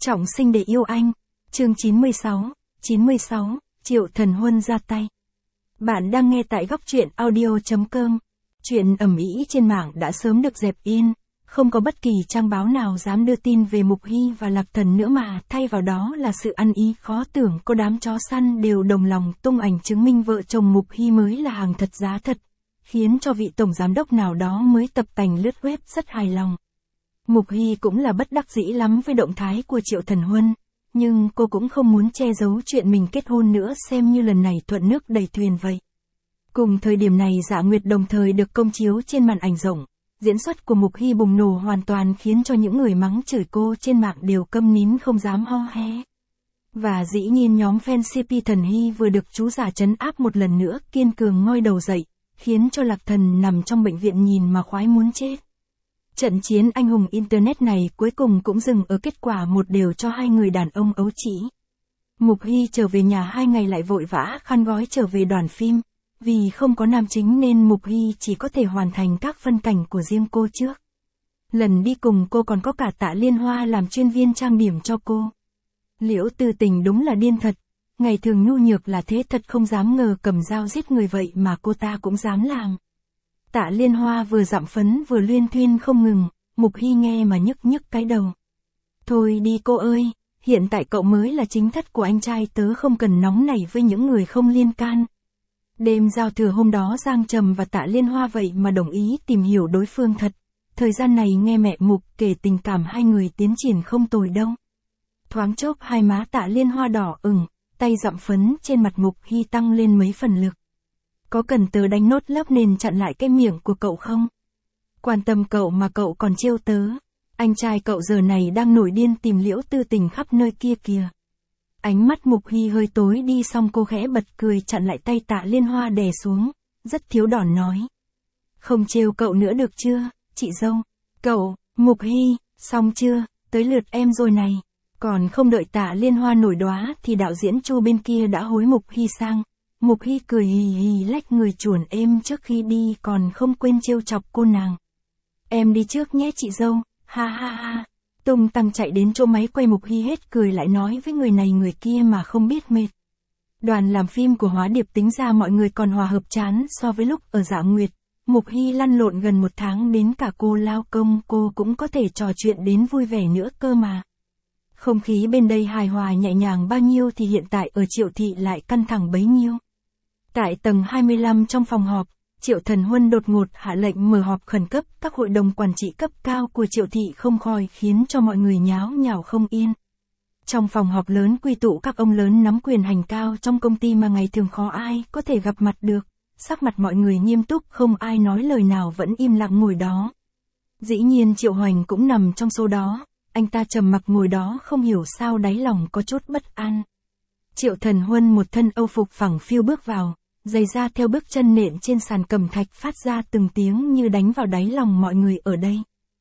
Trọng sinh để yêu anh. Chương 96, Triệu Thần Huân ra tay. Bạn đang nghe tại góc truyện audio.com. Chuyện ầm ĩ trên mạng đã sớm được dẹp yên, không có bất kỳ trang báo nào dám đưa tin về Mục Hy và Lạc Thần nữa mà thay vào đó là sự ăn ý khó tưởng. Có đám chó săn đều đồng lòng tung ảnh chứng minh vợ chồng Mục Hy mới là hàng thật giá thật, khiến cho vị tổng giám đốc nào đó mới tập tành lướt web rất hài lòng. Mục Hy cũng là bất đắc dĩ lắm với động thái của Triệu Thần Huân, nhưng cô cũng không muốn che giấu chuyện mình kết hôn nữa, xem như lần này thuận nước đẩy thuyền vậy. Cùng thời điểm này Dạ Nguyệt đồng thời được công chiếu trên màn ảnh rộng, diễn xuất của Mục Hy bùng nổ hoàn toàn khiến cho những người mắng chửi cô trên mạng đều câm nín không dám ho hé. Và dĩ nhiên nhóm fan CP Thần Hy vừa được chú giả trấn áp một lần nữa kiên cường ngoi đầu dậy, khiến cho Lạc Thần nằm trong bệnh viện nhìn mà khoái muốn chết. Trận chiến anh hùng Internet này cuối cùng cũng dừng ở kết quả một đều cho hai người đàn ông ấu trĩ. Mục Hy trở về nhà 2 ngày lại vội vã khăn gói trở về đoàn phim, vì không có nam chính nên Mục Hy chỉ có thể hoàn thành các phân cảnh của riêng cô trước. Lần đi cùng cô còn có cả Tạ Liên Hoa làm chuyên viên trang điểm cho cô. Liễu Tư Tình đúng là điên thật, ngày thường nhu nhược là thế thật không dám ngờ cầm dao giết người vậy mà cô ta cũng dám làm. Tạ Liên Hoa vừa dặm phấn vừa luyên thuyên không ngừng, Mục Hy nghe mà nhức nhức cái đầu. Thôi đi cô ơi, hiện tại cậu mới là chính thất của anh trai tớ, không cần nóng nảy với những người không liên can. Đêm giao thừa hôm đó Giang Trầm và Tạ Liên Hoa vậy mà đồng ý tìm hiểu đối phương thật. Thời gian này nghe mẹ Mục kể tình cảm hai người tiến triển không tồi đâu. Thoáng chốc hai má Tạ Liên Hoa đỏ ửng, tay dặm phấn trên mặt Mục Hy tăng lên mấy phần lực. Có cần tớ đánh nốt lớp nền chặn lại cái miệng của cậu không? Quan tâm cậu mà cậu còn trêu tớ. Anh trai cậu giờ này đang nổi điên tìm Liễu Tư Tình khắp nơi kia kìa. Ánh mắt Mục Hy hơi tối đi, xong cô khẽ bật cười chặn lại tay Tạ Liên Hoa đè xuống, rất thiếu đòn nói. Không trêu cậu nữa được chưa, chị dâu? Cậu, Mục Hy, xong chưa, tới lượt em rồi này. Còn không đợi Tạ Liên Hoa nổi đoá thì đạo diễn Chu bên kia đã hối Mục Hy sang. Mục Hy cười hì hì lách người chuồn êm trước khi đi, còn không quên trêu chọc cô nàng. Em đi trước nhé chị dâu, ha ha ha. Tung tăng chạy đến chỗ máy quay, Mục Hy hết cười lại nói với người này người kia mà không biết mệt. Đoàn làm phim của Hóa Điệp tính ra mọi người còn hòa hợp chán so với lúc ở Dạ Nguyệt. Mục Hy lăn lộn gần 1 tháng, đến cả cô lao công cô cũng có thể trò chuyện đến vui vẻ nữa cơ mà. Không khí bên đây hài hòa nhẹ nhàng bao nhiêu thì hiện tại ở Triệu Thị lại căng thẳng bấy nhiêu. Tại tầng 25 trong phòng họp, Triệu Thần Huân đột ngột hạ lệnh mở họp khẩn cấp, các hội đồng quản trị cấp cao của Triệu Thị không khỏi khiến cho mọi người nháo nhào không yên. Trong phòng họp lớn quy tụ các ông lớn nắm quyền hành cao trong công ty mà ngày thường khó ai có thể gặp mặt được, sắc mặt mọi người nghiêm túc, không ai nói lời nào, vẫn im lặng ngồi đó. Dĩ nhiên Triệu Hoành cũng nằm trong số đó, anh ta trầm mặc ngồi đó không hiểu sao đáy lòng có chút bất an. Triệu Thần Huân một thân âu phục phẳng phiu bước vào. Giày da theo bước chân nện trên sàn cẩm thạch phát ra từng tiếng như đánh vào đáy lòng mọi người ở đây.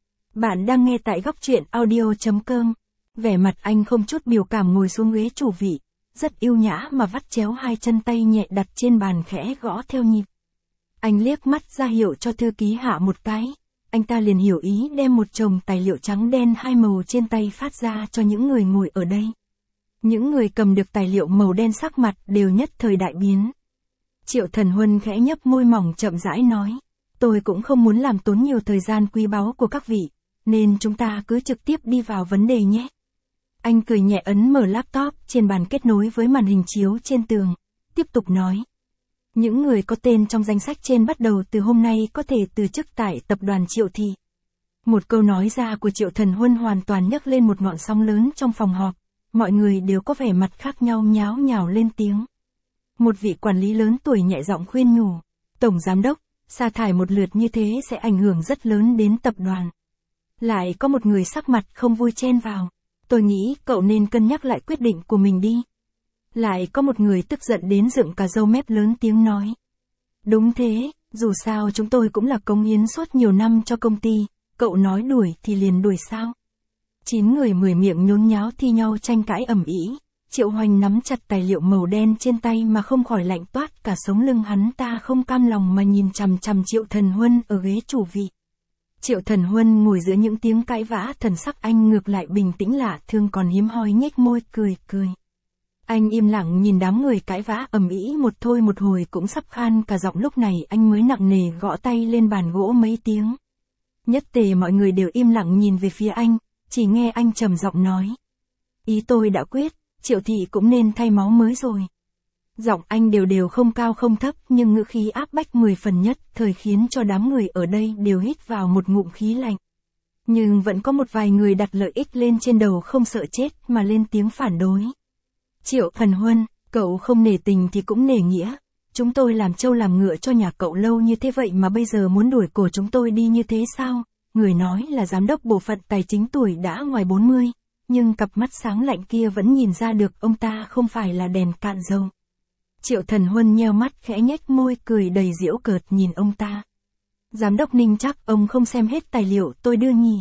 Bạn đang nghe tại góc truyện audio.com. Vẻ mặt anh không chút biểu cảm ngồi xuống ghế chủ vị, rất yêu nhã mà vắt chéo 2 chân, tay nhẹ đặt trên bàn khẽ gõ theo nhịp. Anh liếc mắt ra hiệu cho thư ký hạ một cái, anh ta liền hiểu ý đem một chồng tài liệu trắng đen 2 màu trên tay phát ra cho những người ngồi ở đây. Những người cầm được tài liệu màu đen sắc mặt đều nhất thời đại biến. Triệu Thần Huân khẽ nhấp môi mỏng chậm rãi nói, tôi cũng không muốn làm tốn nhiều thời gian quý báu của các vị, nên chúng ta cứ trực tiếp đi vào vấn đề nhé. Anh cười nhẹ ấn mở laptop trên bàn kết nối với màn hình chiếu trên tường, tiếp tục nói. Những người có tên trong danh sách trên bắt đầu từ hôm nay có thể từ chức tại tập đoàn Triệu Thị. Một câu nói ra của Triệu Thần Huân hoàn toàn nhấc lên một ngọn sóng lớn trong phòng họp, mọi người đều có vẻ mặt khác nhau nháo nhào lên tiếng. Một vị quản lý lớn tuổi nhẹ giọng khuyên nhủ, Tổng Giám đốc, sa thải một lượt như thế sẽ ảnh hưởng rất lớn đến tập đoàn. Lại có một người sắc mặt không vui chen vào, tôi nghĩ cậu nên cân nhắc lại quyết định của mình đi. Lại có một người tức giận đến dựng cả râu mép lớn tiếng nói. Đúng thế, dù sao chúng tôi cũng là cống hiến suốt nhiều năm cho công ty, cậu nói đuổi thì liền đuổi sao. 9 người 10 miệng nhốn nháo thi nhau tranh cãi ầm ĩ. Triệu Hoành nắm chặt tài liệu màu đen trên tay mà không khỏi lạnh toát cả sống lưng, hắn ta không cam lòng mà nhìn chằm chằm Triệu Thần Huân ở ghế chủ vị. Triệu Thần Huân ngồi giữa những tiếng cãi vã, thần sắc anh ngược lại bình tĩnh lạ thường, còn hiếm hoi nhếch môi cười cười. Anh im lặng nhìn đám người cãi vã ầm ĩ một thôi một hồi cũng sắp khan cả giọng, lúc này anh mới nặng nề gõ tay lên bàn gỗ mấy tiếng. Nhất tề mọi người đều im lặng nhìn về phía anh, chỉ nghe anh trầm giọng nói. Ý tôi đã quyết, Triệu thị cũng nên thay máu mới rồi. Giọng anh đều đều không cao không thấp, nhưng ngữ khí áp bách 10 phần nhất thời khiến cho đám người ở đây đều hít vào một ngụm khí lạnh. Nhưng vẫn có một vài người đặt lợi ích lên trên đầu không sợ chết mà lên tiếng phản đối. Triệu Thần Huân, cậu không nể tình thì cũng nể nghĩa. Chúng tôi làm trâu làm ngựa cho nhà cậu lâu như thế vậy mà bây giờ muốn đuổi cổ chúng tôi đi như thế sao? Người nói là giám đốc bộ phận tài chính tuổi đã ngoài 40, nhưng cặp mắt sáng lạnh kia vẫn nhìn ra được ông ta không phải là đèn cạn dầu. Triệu Thần Huân nheo mắt khẽ nhếch môi cười đầy giễu cợt nhìn ông ta. Giám đốc Ninh, chắc ông không xem hết tài liệu tôi đưa nhỉ?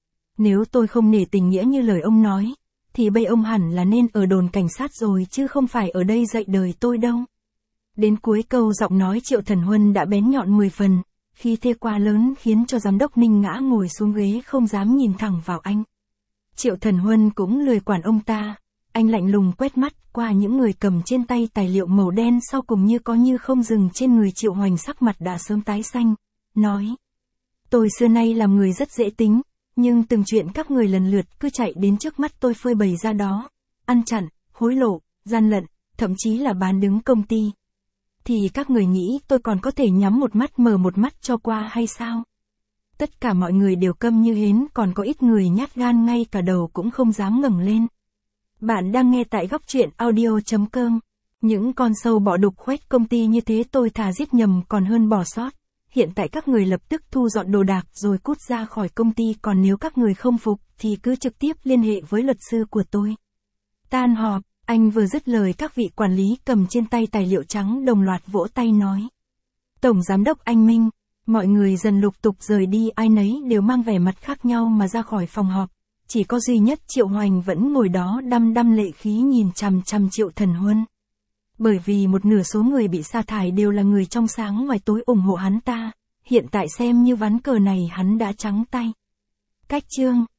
Nếu tôi không nể tình nghĩa như lời ông nói, thì bây ông hẳn là nên ở đồn cảnh sát rồi chứ không phải ở đây dạy đời tôi đâu. Đến cuối câu giọng nói Triệu Thần Huân đã bén nhọn 10 phần, khí thế quá lớn khiến cho giám đốc Ninh ngã ngồi xuống ghế không dám nhìn thẳng vào anh. Triệu Thần Huân cũng lười quản ông ta, anh lạnh lùng quét mắt qua những người cầm trên tay tài liệu màu đen sau cùng như có như không dừng trên người Triệu Hoành, sắc mặt đã sớm tái xanh, nói. Tôi xưa nay làm người rất dễ tính, nhưng từng chuyện các người lần lượt cứ chạy đến trước mắt tôi phơi bày ra đó, ăn chặn, hối lộ, gian lận, thậm chí là bán đứng công ty. Thì các người nghĩ tôi còn có thể nhắm một mắt mở một mắt cho qua hay sao? Tất cả mọi người đều câm như hến, còn có ít người nhát gan ngay cả đầu cũng không dám ngẩng lên. Bạn đang nghe tại Góc Truyện Audio.com. Những con sâu bọ đục khoét công ty như thế tôi thà giết nhầm còn hơn bỏ sót. Hiện tại các người lập tức thu dọn đồ đạc rồi cút ra khỏi công ty, còn nếu các người không phục thì cứ trực tiếp liên hệ với luật sư của tôi. Tan họp, anh vừa dứt lời các vị quản lý cầm trên tay tài liệu trắng đồng loạt vỗ tay nói. Tổng giám đốc Anh Minh, mọi người dần lục tục rời đi, ai nấy đều mang vẻ mặt khác nhau mà ra khỏi phòng họp. Chỉ có duy nhất Triệu Hoành vẫn ngồi đó đăm đăm lệ khí nhìn chằm chằm Triệu Thần Huân. Bởi vì một nửa số người bị sa thải đều là người trong sáng ngoài tối ủng hộ hắn ta, hiện tại xem như ván cờ này hắn đã trắng tay. Cách chương